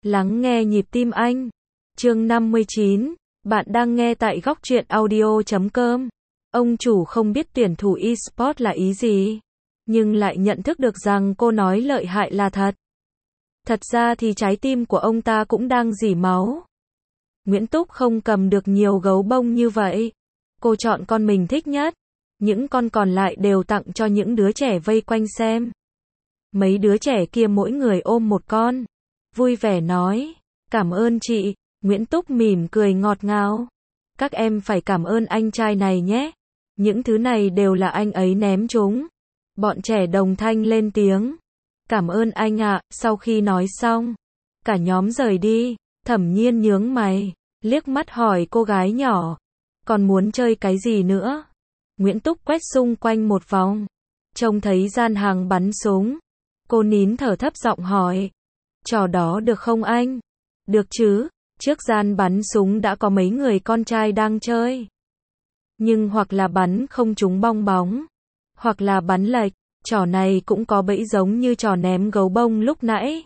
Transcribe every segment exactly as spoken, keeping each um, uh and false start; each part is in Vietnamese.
Lắng nghe nhịp tim anh. Chương năm mươi chín. Bạn đang nghe tại góc truyện audio chấm com. Ông chủ không biết tuyển thủ eSports là ý gì, nhưng lại nhận thức được rằng cô nói lợi hại là thật. Thật ra thì trái tim của ông ta cũng đang rỉ máu. Nguyễn Túc không cầm được nhiều gấu bông như vậy. Cô chọn con mình thích nhất. Những con còn lại đều tặng cho những đứa trẻ vây quanh xem. Mấy đứa trẻ kia mỗi người ôm một con. Vui vẻ nói, cảm ơn chị. Nguyễn Túc mỉm cười ngọt ngào. Các em phải cảm ơn anh trai này nhé. Những thứ này đều là anh ấy ném chúng. Bọn trẻ đồng thanh lên tiếng. Cảm ơn anh ạ. Sau khi nói xong, cả nhóm rời đi. Thẩm Nhiên nhướng mày, liếc mắt hỏi cô gái nhỏ, còn muốn chơi cái gì nữa? Nguyễn Túc quét xung quanh một vòng, trông thấy gian hàng bắn súng. Cô nín thở thấp giọng hỏi, trò đó được không anh? Được chứ, trước gian bắn súng đã có mấy người con trai đang chơi. Nhưng hoặc là bắn không trúng bong bóng, hoặc là bắn lệch. Trò này cũng có bẫy giống như trò ném gấu bông lúc nãy.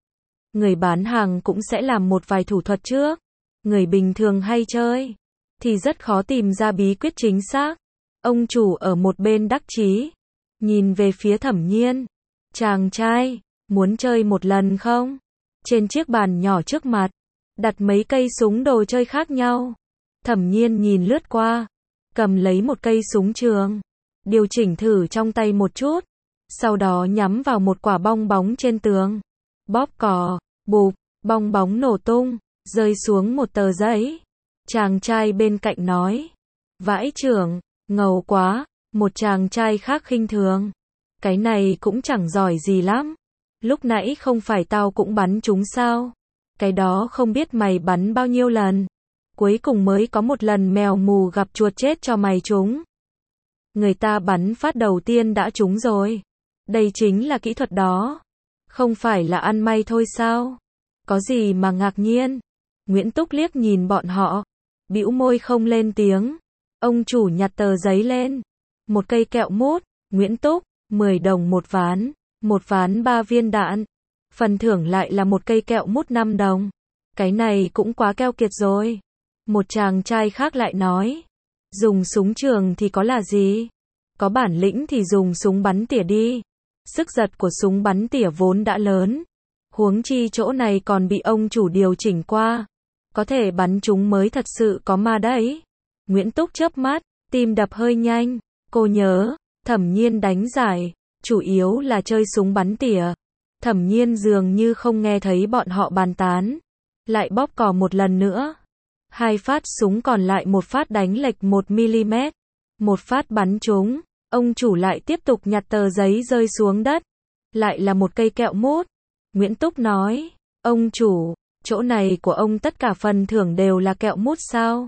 Người bán hàng cũng sẽ làm một vài thủ thuật trước. Người bình thường hay chơi thì rất khó tìm ra bí quyết chính xác. Ông chủ ở một bên đắc chí, nhìn về phía Thẩm Nhiên. Chàng trai, muốn chơi một lần không? Trên chiếc bàn nhỏ trước mặt, đặt mấy cây súng đồ chơi khác nhau. Thẩm Nhiên nhìn lướt qua, cầm lấy một cây súng trường, điều chỉnh thử trong tay một chút, sau đó nhắm vào một quả bong bóng trên tường. Bóp cò, bụp, bong bóng nổ tung, rơi xuống một tờ giấy. Chàng trai bên cạnh nói, vãi chưởng, ngầu quá. Một chàng trai khác khinh thường, cái này cũng chẳng giỏi gì lắm. Lúc nãy không phải tao cũng bắn chúng sao? Cái đó không biết mày bắn bao nhiêu lần. Cuối cùng mới có một lần mèo mù gặp chuột chết cho mày trúng. Người ta bắn phát đầu tiên đã trúng rồi. Đây chính là kỹ thuật đó. Không phải là ăn may thôi sao? Có gì mà ngạc nhiên? Nguyễn Túc liếc nhìn bọn họ, bĩu môi không lên tiếng. Ông chủ nhặt tờ giấy lên. Một cây kẹo mút. Nguyễn Túc, mười đồng một ván. Một ván ba viên đạn. Phần thưởng lại là một cây kẹo mút năm đồng. Cái này cũng quá keo kiệt rồi. Một chàng trai khác lại nói, dùng súng trường thì có là gì? Có bản lĩnh thì dùng súng bắn tỉa đi. Sức giật của súng bắn tỉa vốn đã lớn, huống chi chỗ này còn bị ông chủ điều chỉnh qua. Có thể bắn chúng mới thật sự có ma đấy. Nguyễn Túc chớp mắt, tim đập hơi nhanh. Cô nhớ, Thẩm Nhiên đánh giải, chủ yếu là chơi súng bắn tỉa. Thẩm Nhiên dường như không nghe thấy bọn họ bàn tán. Lại bóp cò một lần nữa. Hai phát súng còn lại, một phát đánh lệch một mi-li-mét. Một phát bắn trúng. Ông chủ lại tiếp tục nhặt tờ giấy rơi xuống đất. Lại là một cây kẹo mút. Nguyễn Túc nói, ông chủ, chỗ này của ông tất cả phần thưởng đều là kẹo mút sao?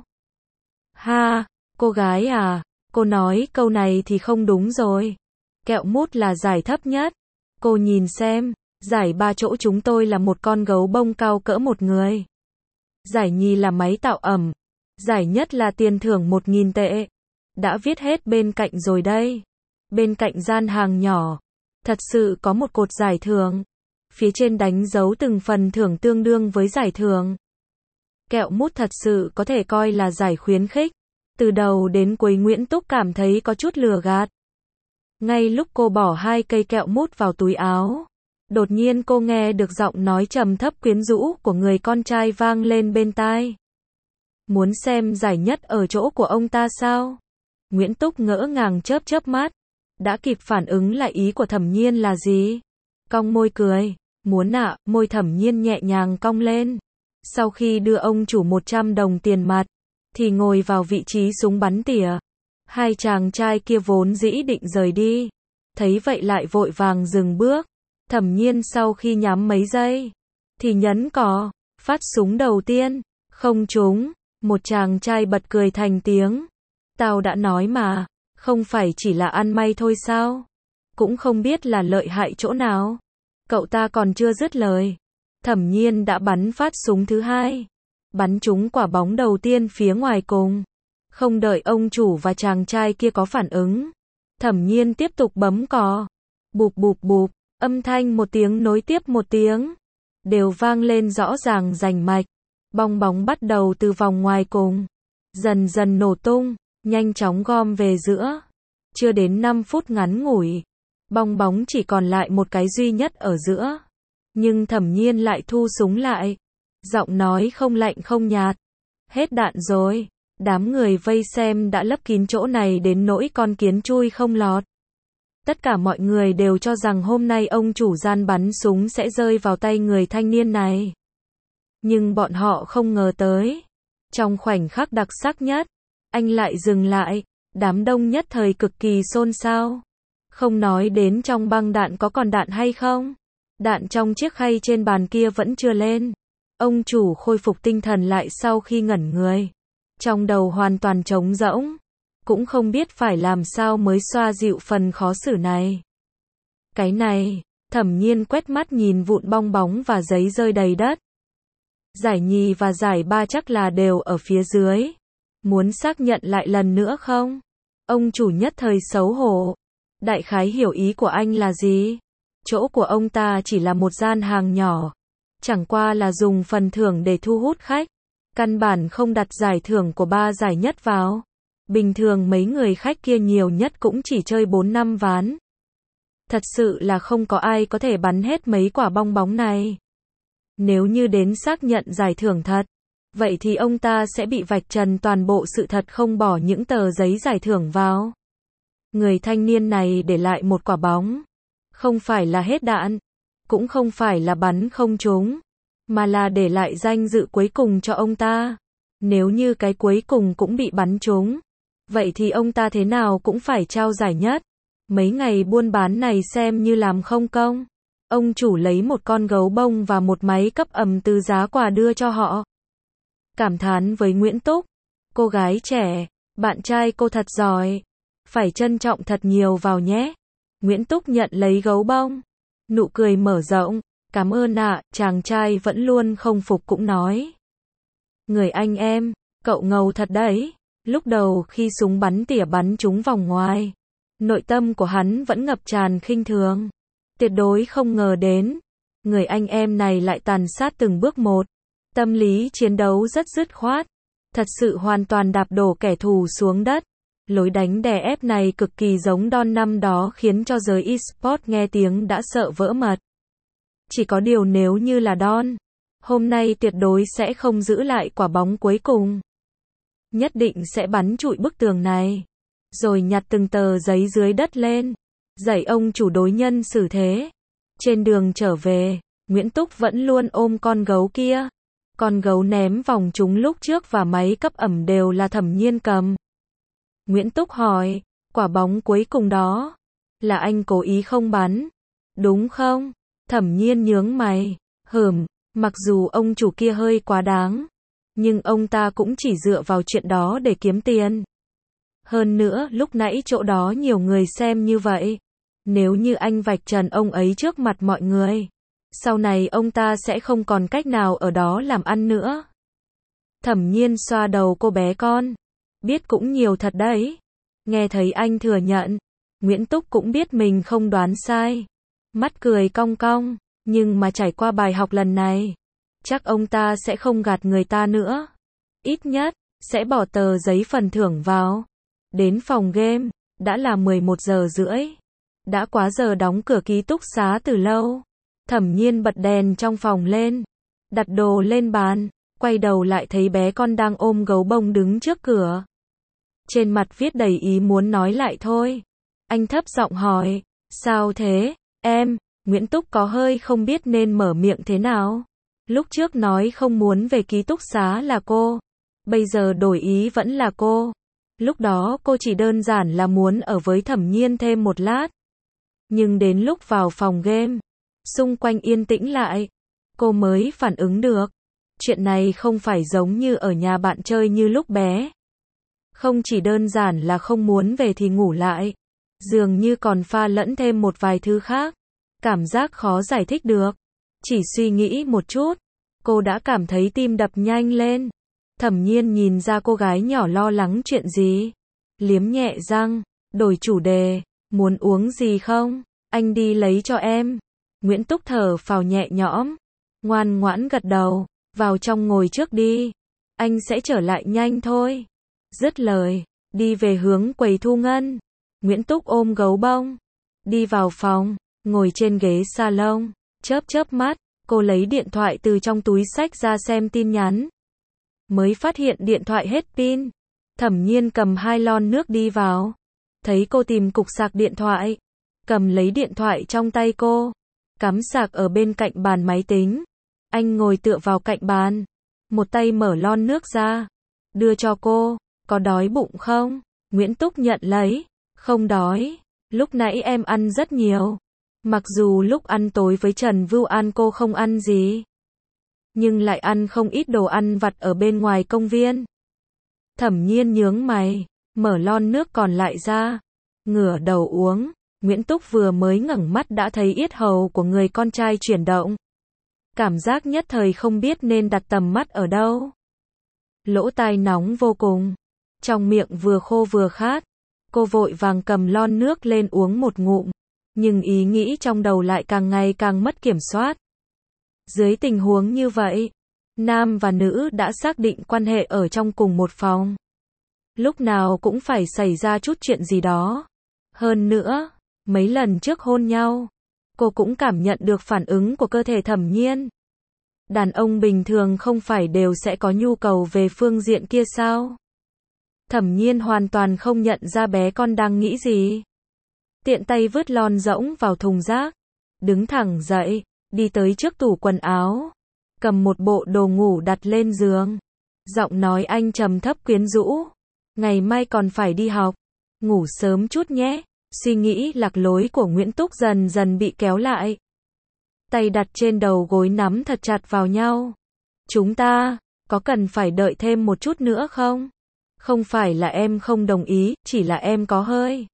Ha, cô gái à, cô nói câu này thì không đúng rồi. Kẹo mút là giải thấp nhất. Cô nhìn xem, giải ba chỗ chúng tôi là một con gấu bông cao cỡ một người. Giải nhì là máy tạo ẩm. Giải nhất là tiền thưởng một nghìn tệ. Đã viết hết bên cạnh rồi đây. Bên cạnh gian hàng nhỏ, thật sự có một cột giải thưởng. Phía trên đánh dấu từng phần thưởng tương đương với giải thưởng. Kẹo mút thật sự có thể coi là giải khuyến khích. Từ đầu đến cuối Nguyễn Túc cảm thấy có chút lừa gạt. Ngay lúc cô bỏ hai cây kẹo mút vào túi áo, đột nhiên cô nghe được giọng nói trầm thấp quyến rũ của người con trai vang lên bên tai. Muốn xem giải nhất ở chỗ của ông ta sao? Nguyễn Túc ngỡ ngàng chớp chớp mắt, đã kịp phản ứng lại ý của Thẩm Nhiên là gì. Cong môi cười, muốn ạ. Môi Thẩm Nhiên nhẹ nhàng cong lên. Sau khi đưa ông chủ một trăm đồng tiền mặt, thì ngồi vào vị trí súng bắn tỉa. Hai chàng trai kia vốn dĩ định rời đi, thấy vậy lại vội vàng dừng bước. Thẩm Nhiên sau khi nhắm mấy giây, thì nhấn cò. Phát súng đầu tiên, không trúng. Một chàng trai bật cười thành tiếng. Tao đã nói mà, không phải chỉ là ăn may thôi sao? Cũng không biết là lợi hại chỗ nào. Cậu ta còn chưa dứt lời, Thẩm Nhiên đã bắn phát súng thứ hai. Bắn trúng quả bóng đầu tiên phía ngoài cùng. Không đợi ông chủ và chàng trai kia có phản ứng, Thẩm Nhiên tiếp tục bấm cò. Bụp bụp bụp, âm thanh một tiếng nối tiếp một tiếng. đều vang lên rõ ràng rành mạch. Bong bóng bắt đầu từ vòng ngoài cùng, dần dần nổ tung, nhanh chóng gom về giữa. Chưa đến năm phút ngắn ngủi, bong bóng chỉ còn lại một cái duy nhất ở giữa. Nhưng Thẩm Nhiên lại thu súng lại. Giọng nói không lạnh không nhạt. Hết đạn rồi. Đám người vây xem đã lấp kín chỗ này đến nỗi con kiến chui không lọt. Tất cả mọi người đều cho rằng hôm nay ông chủ gian bắn súng sẽ rơi vào tay người thanh niên này. Nhưng bọn họ không ngờ tới. Trong khoảnh khắc đặc sắc nhất, anh lại dừng lại. Đám đông nhất thời cực kỳ xôn xao. Không nói đến trong băng đạn có còn đạn hay không. Đạn trong chiếc khay trên bàn kia vẫn chưa lên. Ông chủ khôi phục tinh thần lại sau khi ngẩn người. Trong đầu hoàn toàn trống rỗng. Cũng không biết phải làm sao mới xoa dịu phần khó xử này. Cái này, Thẩm Nhiên quét mắt nhìn vụn bong bóng và giấy rơi đầy đất. Giải nhì và giải ba chắc là đều ở phía dưới. Muốn xác nhận lại lần nữa không? Ông chủ nhất thời xấu hổ. Đại khái hiểu ý của anh là gì? Chỗ của ông ta chỉ là một gian hàng nhỏ. Chẳng qua là dùng phần thưởng để thu hút khách. Căn bản không đặt giải thưởng của ba giải nhất vào. Bình thường mấy người khách kia nhiều nhất cũng chỉ chơi bốn năm ván. Thật sự là không có ai có thể bắn hết mấy quả bong bóng này. Nếu như đến xác nhận giải thưởng thật, vậy thì ông ta sẽ bị vạch trần toàn bộ sự thật không bỏ những tờ giấy giải thưởng vào. Người thanh niên này để lại một quả bóng. Không phải là hết đạn, cũng không phải là bắn không trúng, mà là để lại danh dự cuối cùng cho ông ta. Nếu như cái cuối cùng cũng bị bắn trúng, vậy thì ông ta thế nào cũng phải trao giải nhất. Mấy ngày buôn bán này xem như làm không công. Ông chủ lấy một con gấu bông và một máy cấp ẩm từ giá quà đưa cho họ. Cảm thán với Nguyễn Túc. Cô gái trẻ, bạn trai cô thật giỏi. Phải trân trọng thật nhiều vào nhé. Nguyễn Túc nhận lấy gấu bông. Nụ cười mở rộng. Cảm ơn ạ, chàng trai vẫn luôn không phục cũng nói. Người anh em, cậu ngầu thật đấy. Lúc đầu khi súng bắn tỉa bắn trúng vòng ngoài, nội tâm của hắn vẫn ngập tràn khinh thường. Tuyệt đối không ngờ đến, người anh em này lại tàn sát từng bước một. Tâm lý chiến đấu rất dứt khoát. Thật sự hoàn toàn đạp đổ kẻ thù xuống đất. Lối đánh đè ép này cực kỳ giống Don năm đó khiến cho giới eSports nghe tiếng đã sợ vỡ mật. Chỉ có điều nếu như là Don, hôm nay tuyệt đối sẽ không giữ lại quả bóng cuối cùng. Nhất định sẽ bắn trụi bức tường này. Rồi nhặt từng tờ giấy dưới đất lên. Dạy ông chủ đối nhân xử thế. Trên đường trở về, Nguyễn Túc vẫn luôn ôm con gấu kia. Con gấu ném vòng trúng lúc trước và máy cấp ẩm đều là Thẩm Nhiên cầm. Nguyễn Túc hỏi, quả bóng cuối cùng đó, là anh cố ý không bắn, đúng không? Thẩm Nhiên nhướng mày, hừm, mặc dù ông chủ kia hơi quá đáng, nhưng ông ta cũng chỉ dựa vào chuyện đó để kiếm tiền. Hơn nữa, lúc nãy chỗ đó nhiều người xem như vậy. Nếu như anh vạch trần ông ấy trước mặt mọi người, sau này ông ta sẽ không còn cách nào ở đó làm ăn nữa. Thẩm Nhiên xoa đầu cô bé con. Biết cũng nhiều thật đấy. Nghe thấy anh thừa nhận, Nguyễn Túc cũng biết mình không đoán sai. Mắt cười cong cong, nhưng mà trải qua bài học lần này, chắc ông ta sẽ không gạt người ta nữa. Ít nhất, sẽ bỏ tờ giấy phần thưởng vào. Đến phòng game, đã là mười một giờ rưỡi. Đã quá giờ đóng cửa ký túc xá từ lâu. Thẩm Nhiên bật đèn trong phòng lên, đặt đồ lên bàn, quay đầu lại thấy bé con đang ôm gấu bông đứng trước cửa. Trên mặt viết đầy ý muốn nói lại thôi. Anh thấp giọng hỏi, sao thế, em? Nguyễn Túc có hơi không biết nên mở miệng thế nào. Lúc trước nói không muốn về ký túc xá là cô, bây giờ đổi ý vẫn là cô. Lúc đó cô chỉ đơn giản là muốn ở với Thẩm Nhiên thêm một lát. Nhưng đến lúc vào phòng game, xung quanh yên tĩnh lại, cô mới phản ứng được. Chuyện này không phải giống như ở nhà bạn chơi như lúc bé. Không chỉ đơn giản là không muốn về thì ngủ lại, dường như còn pha lẫn thêm một vài thứ khác. Cảm giác khó giải thích được. Chỉ suy nghĩ một chút, cô đã cảm thấy tim đập nhanh lên. Thẩm Nhiên nhìn ra cô gái nhỏ lo lắng chuyện gì. Liếm nhẹ răng, đổi chủ đề, muốn uống gì không? Anh đi lấy cho em. Nguyễn Túc thở phào nhẹ nhõm. Ngoan ngoãn gật đầu, vào trong ngồi trước đi. Anh sẽ trở lại nhanh thôi. Dứt lời, đi về hướng quầy thu ngân. Nguyễn Túc ôm gấu bông, đi vào phòng, ngồi trên ghế salon, chớp chớp mắt, cô lấy điện thoại từ trong túi xách ra xem tin nhắn. Mới phát hiện điện thoại hết pin. Thẩm Nhiên cầm hai lon nước đi vào. Thấy cô tìm cục sạc điện thoại, cầm lấy điện thoại trong tay cô, cắm sạc ở bên cạnh bàn máy tính. Anh ngồi tựa vào cạnh bàn, một tay mở lon nước ra, đưa cho cô. Có đói bụng không? Nguyễn Túc nhận lấy. Không đói, lúc nãy em ăn rất nhiều. Mặc dù lúc ăn tối với Trần Vưu An cô không ăn gì, nhưng lại ăn không ít đồ ăn vặt ở bên ngoài công viên. Thẩm Nhiên nhướng mày, mở lon nước còn lại ra, ngửa đầu uống. Nguyễn Túc vừa mới ngẩng mắt đã thấy yết hầu của người con trai chuyển động. Cảm giác nhất thời không biết nên đặt tầm mắt ở đâu. Lỗ tai nóng vô cùng, trong miệng vừa khô vừa khát. Cô vội vàng cầm lon nước lên uống một ngụm, nhưng ý nghĩ trong đầu lại càng ngày càng mất kiểm soát. Dưới tình huống như vậy, nam và nữ đã xác định quan hệ ở trong cùng một phòng. Lúc nào cũng phải xảy ra chút chuyện gì đó. Hơn nữa, mấy lần trước hôn nhau, cô cũng cảm nhận được phản ứng của cơ thể Thẩm Nhiên. Đàn ông bình thường không phải đều sẽ có nhu cầu về phương diện kia sao? Thẩm Nhiên hoàn toàn không nhận ra bé con đang nghĩ gì. Tiện tay vứt lon rỗng vào thùng rác, đứng thẳng dậy, đi tới trước tủ quần áo, cầm một bộ đồ ngủ đặt lên giường. Giọng nói anh trầm thấp quyến rũ. Ngày mai còn phải đi học, ngủ sớm chút nhé. Suy nghĩ lạc lối của Nguyễn Túc dần dần bị kéo lại. Tay đặt trên đầu gối nắm thật chặt vào nhau. Chúng ta, có cần phải đợi thêm một chút nữa không? Không phải là em không đồng ý, chỉ là em có hơi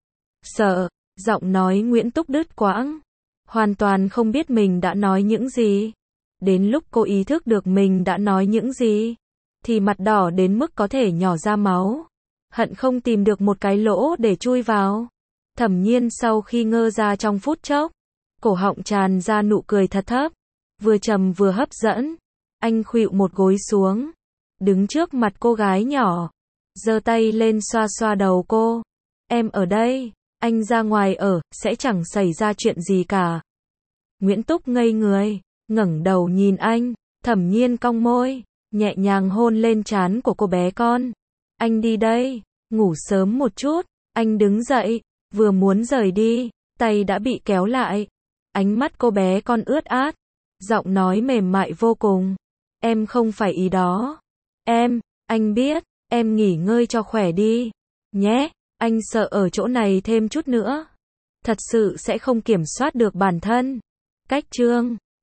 sợ. Giọng nói Nguyễn Túc đứt quãng, hoàn toàn không biết mình đã nói những gì. Đến lúc cô ý thức được mình đã nói những gì, thì mặt đỏ đến mức có thể nhỏ ra máu. Hận không tìm được một cái lỗ để chui vào. Thẩm Nhiên sau khi ngơ ra trong phút chốc, cổ họng tràn ra nụ cười thật thấp, vừa trầm vừa hấp dẫn. Anh khuỵu một gối xuống, đứng trước mặt cô gái nhỏ, giơ tay lên xoa xoa đầu cô. Em ở đây, anh ra ngoài ở, sẽ chẳng xảy ra chuyện gì cả. Nguyễn Túc ngây người, ngẩng đầu nhìn anh. Thẩm Nhiên cong môi, nhẹ nhàng hôn lên trán của cô bé con. Anh đi đây, ngủ sớm một chút. Anh đứng dậy, vừa muốn rời đi, tay đã bị kéo lại. Ánh mắt cô bé con ướt át, giọng nói mềm mại vô cùng. Em không phải ý đó. Em, anh biết, em nghỉ ngơi cho khỏe đi, nhé. Anh sợ ở chỗ này thêm chút nữa, thật sự sẽ không kiểm soát được bản thân. Cách chương